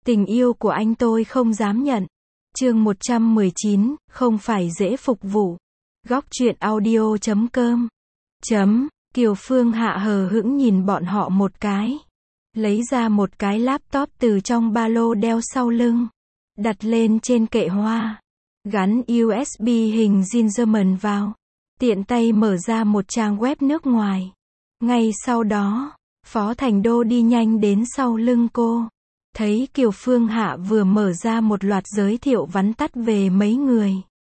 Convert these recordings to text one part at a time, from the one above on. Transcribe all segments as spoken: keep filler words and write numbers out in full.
Tình yêu của anh tôi không dám nhận. Chương một trăm mười chín, không phải dễ phục vụ. Góc truyện audio chấm com. Chấm, Kiều Phương Hạ hờ hững nhìn bọn họ một cái. Lấy ra một cái laptop từ trong ba lô đeo sau lưng. Đặt lên trên kệ hoa. Gắn u ét bê hình Zingerman vào. Tiện tay mở ra một trang web nước ngoài. Ngay sau đó, Phó Thành Đô đi nhanh đến sau lưng cô. Thấy Kiều Phương Hạ vừa mở ra một loạt giới thiệu vắn tắt về mấy người.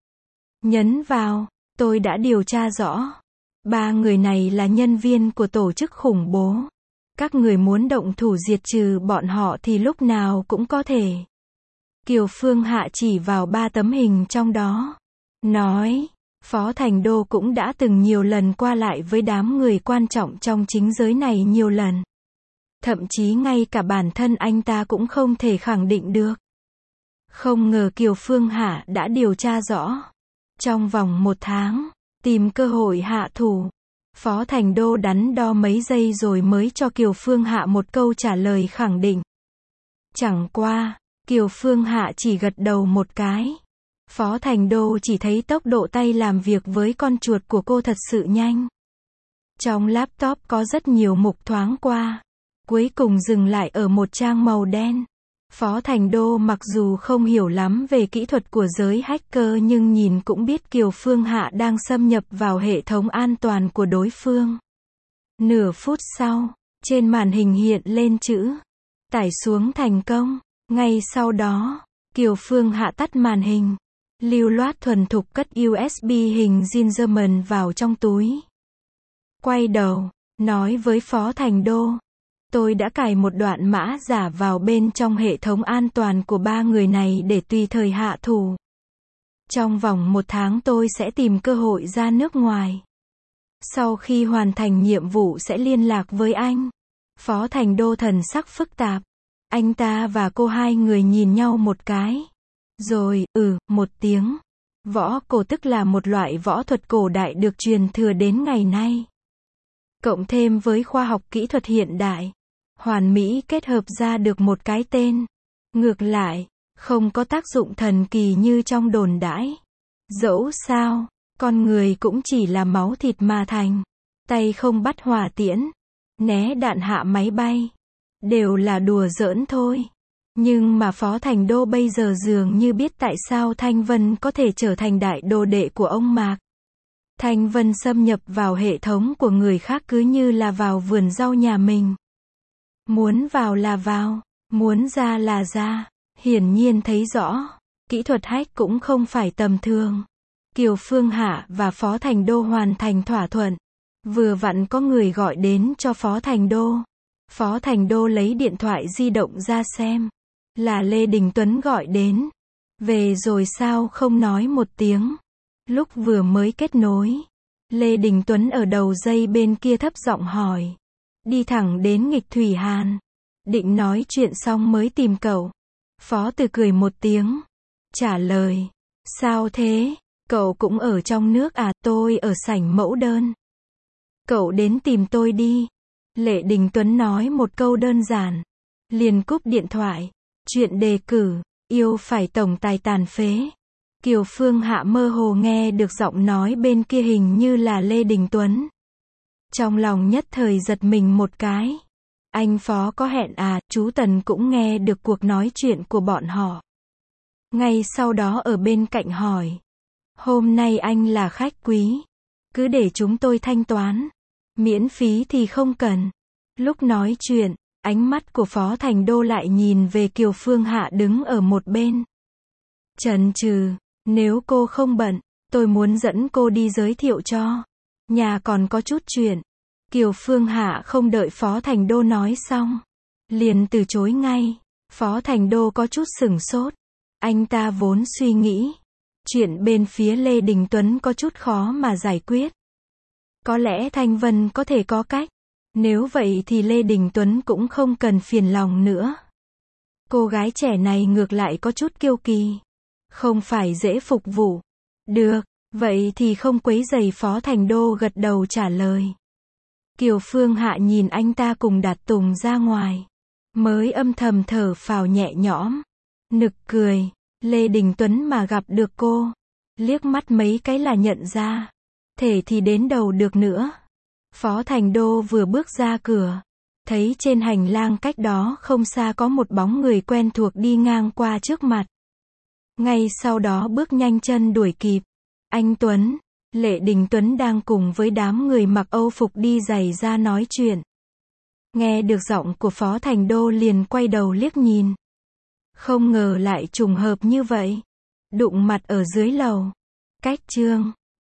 Nhấn vào, tôi đã điều tra rõ. Ba người này là nhân viên của tổ chức khủng bố. Các người muốn động thủ diệt trừ bọn họ thì lúc nào cũng có thể. Kiều Phương Hạ chỉ vào ba tấm hình trong đó. Nói, Phó Thành Đô cũng đã từng nhiều lần qua lại với đám người quan trọng trong chính giới này nhiều lần. Thậm chí ngay cả bản thân anh ta cũng không thể khẳng định được. Không ngờ Kiều Phương Hạ đã điều tra rõ. Trong vòng một tháng, tìm cơ hội hạ thủ. Phó Thành Đô đắn đo mấy giây rồi mới cho Kiều Phương Hạ một câu trả lời khẳng định. Chẳng qua, Kiều Phương Hạ chỉ gật đầu một cái. Phó Thành Đô chỉ thấy tốc độ tay làm việc với con chuột của cô thật sự nhanh. Trong laptop có rất nhiều mục thoáng qua. Cuối cùng dừng lại ở một trang màu đen. Phó Thành Đô mặc dù không hiểu lắm về kỹ thuật của giới hacker nhưng nhìn cũng biết Kiều Phương Hạ đang xâm nhập vào hệ thống an toàn của đối phương. Nửa phút sau, trên màn hình hiện lên chữ tải xuống thành công. Ngay sau đó, Kiều Phương Hạ tắt màn hình. Lưu loát thuần thục cất u ét bê hình Zingerman vào trong túi. Quay đầu, nói với Phó Thành Đô. Tôi đã cài một đoạn mã giả vào bên trong hệ thống an toàn của ba người này để tùy thời hạ thủ. Trong vòng một tháng tôi sẽ tìm cơ hội ra nước ngoài. Sau khi hoàn thành nhiệm vụ sẽ liên lạc với anh. Phó Thành Đô thần sắc phức tạp. Anh ta và cô hai người nhìn nhau một cái. Rồi, ừ, một tiếng. Võ cổ tức là một loại võ thuật cổ đại được truyền thừa đến ngày nay. Cộng thêm với khoa học kỹ thuật hiện đại. Hoàn mỹ kết hợp ra được một cái tên. Ngược lại, không có tác dụng thần kỳ như trong đồn đãi. Dẫu sao, con người cũng chỉ là máu thịt mà thành. Tay không bắt hỏa tiễn. Né đạn hạ máy bay. Đều là đùa giỡn thôi. Nhưng mà Phó Thành Đô bây giờ dường như biết tại sao Thanh Vân có thể trở thành đại đồ đệ của ông Mạc. Thanh Vân xâm nhập vào hệ thống của người khác cứ như là vào vườn rau nhà mình. Muốn vào là vào, muốn ra là ra. Hiển nhiên thấy rõ, kỹ thuật hack cũng không phải tầm thường. Kiều Phương Hạ và Phó Thành Đô hoàn thành thỏa thuận. Vừa vặn có người gọi đến cho Phó Thành Đô. Phó Thành Đô lấy điện thoại di động ra xem. Là Lê Đình Tuấn gọi đến. Về rồi sao không nói một tiếng. Lúc vừa mới kết nối, Lê Đình Tuấn ở đầu dây bên kia thấp giọng hỏi. Đi thẳng đến nghịch Thủy Hàn. Định nói chuyện xong mới tìm cậu. Phó Từ cười một tiếng. Trả lời. Sao thế? Cậu cũng ở trong nước à? Tôi ở sảnh mẫu đơn. Cậu đến tìm tôi đi. Lê Đình Tuấn nói một câu đơn giản. Liền cúp điện thoại. Chuyện đề cử. Yêu phải tổng tài tàn phế. Kiều Phương Hạ mơ hồ nghe được giọng nói bên kia hình như là Lê Đình Tuấn. Trong lòng nhất thời giật mình một cái. Anh Phó có hẹn à? Chú Tần cũng nghe được cuộc nói chuyện của bọn họ. Ngay sau đó ở bên cạnh hỏi. Hôm nay anh là khách quý. Cứ để chúng tôi thanh toán. Miễn phí thì không cần. Lúc nói chuyện, ánh mắt của Phó Thành Đô lại nhìn về Kiều Phương Hạ đứng ở một bên. Chần chừ, nếu cô không bận, tôi muốn dẫn cô đi giới thiệu cho. Nhà còn có chút chuyện. Kiều Phương Hạ không đợi Phó Thành Đô nói xong. Liền từ chối ngay. Phó Thành Đô có chút sửng sốt. Anh ta vốn suy nghĩ. Chuyện bên phía Lê Đình Tuấn có chút khó mà giải quyết. Có lẽ Thanh Vân có thể có cách. Nếu vậy thì Lê Đình Tuấn cũng không cần phiền lòng nữa. Cô gái trẻ này ngược lại có chút kiêu kỳ. Không phải dễ phục vụ. Được, vậy thì không quấy rầy. Phó Thành Đô gật đầu trả lời. Kiều Phương Hạ nhìn anh ta cùng Đạt Tùng ra ngoài. mới âm thầm thở phào nhẹ nhõm. Nực cười, Lê Đình Tuấn mà gặp được cô, liếc mắt mấy cái là nhận ra. Thể thì đến đầu được nữa. Phó Thành Đô vừa bước ra cửa, thấy trên hành lang cách đó không xa có một bóng người quen thuộc đi ngang qua trước mặt. Ngay sau đó bước nhanh chân đuổi kịp. Anh Tuấn, Lê Đình Tuấn đang cùng với đám người mặc Âu phục đi giày ra nói chuyện. Nghe được giọng của Phó Thành Đô liền quay đầu liếc nhìn. Không ngờ lại trùng hợp như vậy. Đụng mặt ở dưới lầu. Cách Trương